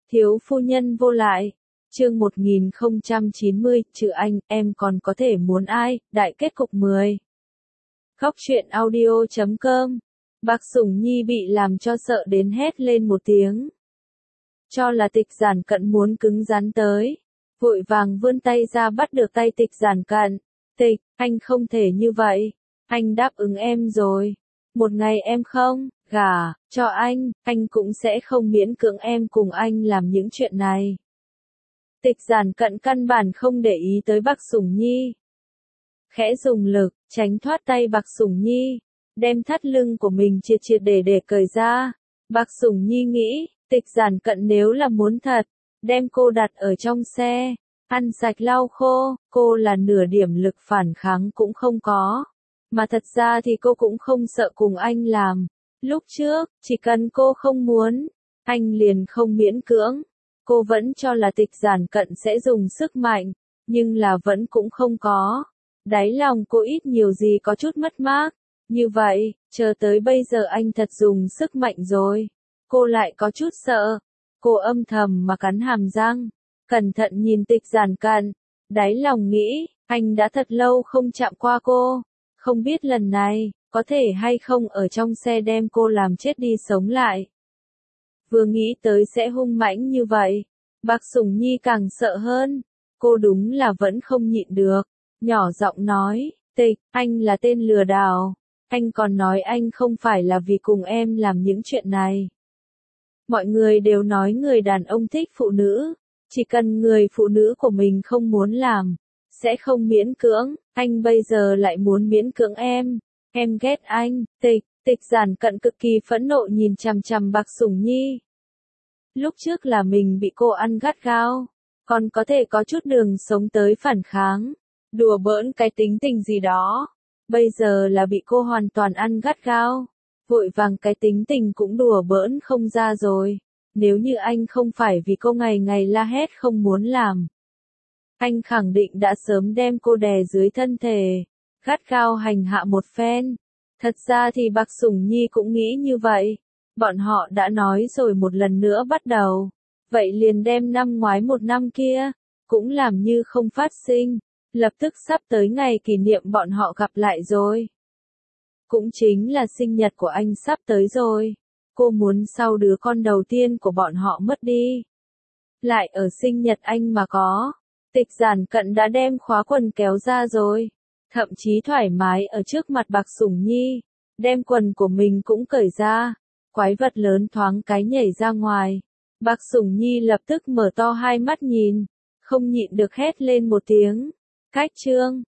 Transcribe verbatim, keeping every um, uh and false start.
Thiếu phu nhân vô lại. Chương một nghìn không trăm chín mươi, trừ anh, em còn có thể muốn ai, đại kết cục mười. Khóc chuyện audio chấm com. Bạc Sủng Nhi bị làm cho sợ đến hét lên một tiếng. Cho là Tịch Giản Cận muốn cứng rắn tới. Vội vàng vươn tay ra bắt được tay Tịch Giản Cận. Tịch, anh không thể như vậy. Anh đáp ứng em rồi. Một ngày em không gả cho anh, anh cũng sẽ không miễn cưỡng em cùng anh làm những chuyện này. Tịch Giản Cận căn bản không để ý tới Bạc Sủng Nhi. Khẽ dùng lực, tránh thoát tay Bạc Sủng Nhi, đem thắt lưng của mình triệt triệt để để cởi ra. Bạc Sủng Nhi nghĩ, Tịch Giản Cận nếu là muốn thật, đem cô đặt ở trong xe, ăn sạch lau khô, cô là nửa điểm lực phản kháng cũng không có. Mà thật ra thì cô cũng không sợ cùng anh làm. Lúc trước, chỉ cần cô không muốn, anh liền không miễn cưỡng. Cô vẫn cho là Tịch Giản Cận sẽ dùng sức mạnh, nhưng là vẫn cũng không có. Đáy lòng cô ít nhiều gì có chút mất mát. Như vậy, chờ tới bây giờ anh thật dùng sức mạnh rồi. Cô lại có chút sợ. Cô âm thầm mà cắn hàm răng, cẩn thận nhìn Tịch Giản Cận. Đáy lòng nghĩ, anh đã thật lâu không chạm qua cô. Không biết lần này, có thể hay không ở trong xe đem cô làm chết đi sống lại. Vừa nghĩ tới sẽ hung mãnh như vậy, Bạc Sủng Nhi càng sợ hơn. Cô đúng là vẫn không nhịn được. Nhỏ giọng nói, Tịch, anh là tên lừa đảo. Anh còn nói anh không phải là vì cùng em làm những chuyện này. Mọi người đều nói người đàn ông thích phụ nữ. Chỉ cần người phụ nữ của mình không muốn làm, sẽ không miễn cưỡng. Anh bây giờ lại muốn miễn cưỡng em. Em ghét anh. Tịch, Tịch Giản Cận cực kỳ phẫn nộ nhìn chằm chằm Bạc Sủng Nhi. Lúc trước là mình bị cô ăn gắt gao, còn có thể có chút đường sống tới phản kháng, đùa bỡn cái tính tình gì đó. Bây giờ là bị cô hoàn toàn ăn gắt gao, vội vàng cái tính tình cũng đùa bỡn không ra rồi. Nếu như anh không phải vì cô ngày ngày la hét không muốn làm, anh khẳng định đã sớm đem cô đè dưới thân thể, gắt gao hành hạ một phen. Thật ra thì Bạc Sủng Nhi cũng nghĩ như vậy. Bọn họ đã nói rồi một lần nữa bắt đầu. Vậy liền đem năm ngoái một năm kia, cũng làm như không phát sinh. Lập tức sắp tới ngày kỷ niệm bọn họ gặp lại rồi. Cũng chính là sinh nhật của anh sắp tới rồi. Cô muốn sau đứa con đầu tiên của bọn họ mất đi, lại ở sinh nhật anh mà có. Tịch Giản Cận đã đem khóa quần kéo ra rồi. Thậm chí thoải mái ở trước mặt Bạc Sủng Nhi. Đem quần của mình cũng cởi ra. Quái vật lớn thoáng cái nhảy ra ngoài. Bạc Sủng Nhi lập tức mở to hai mắt nhìn. Không nhịn được hét lên một tiếng. Cách chương.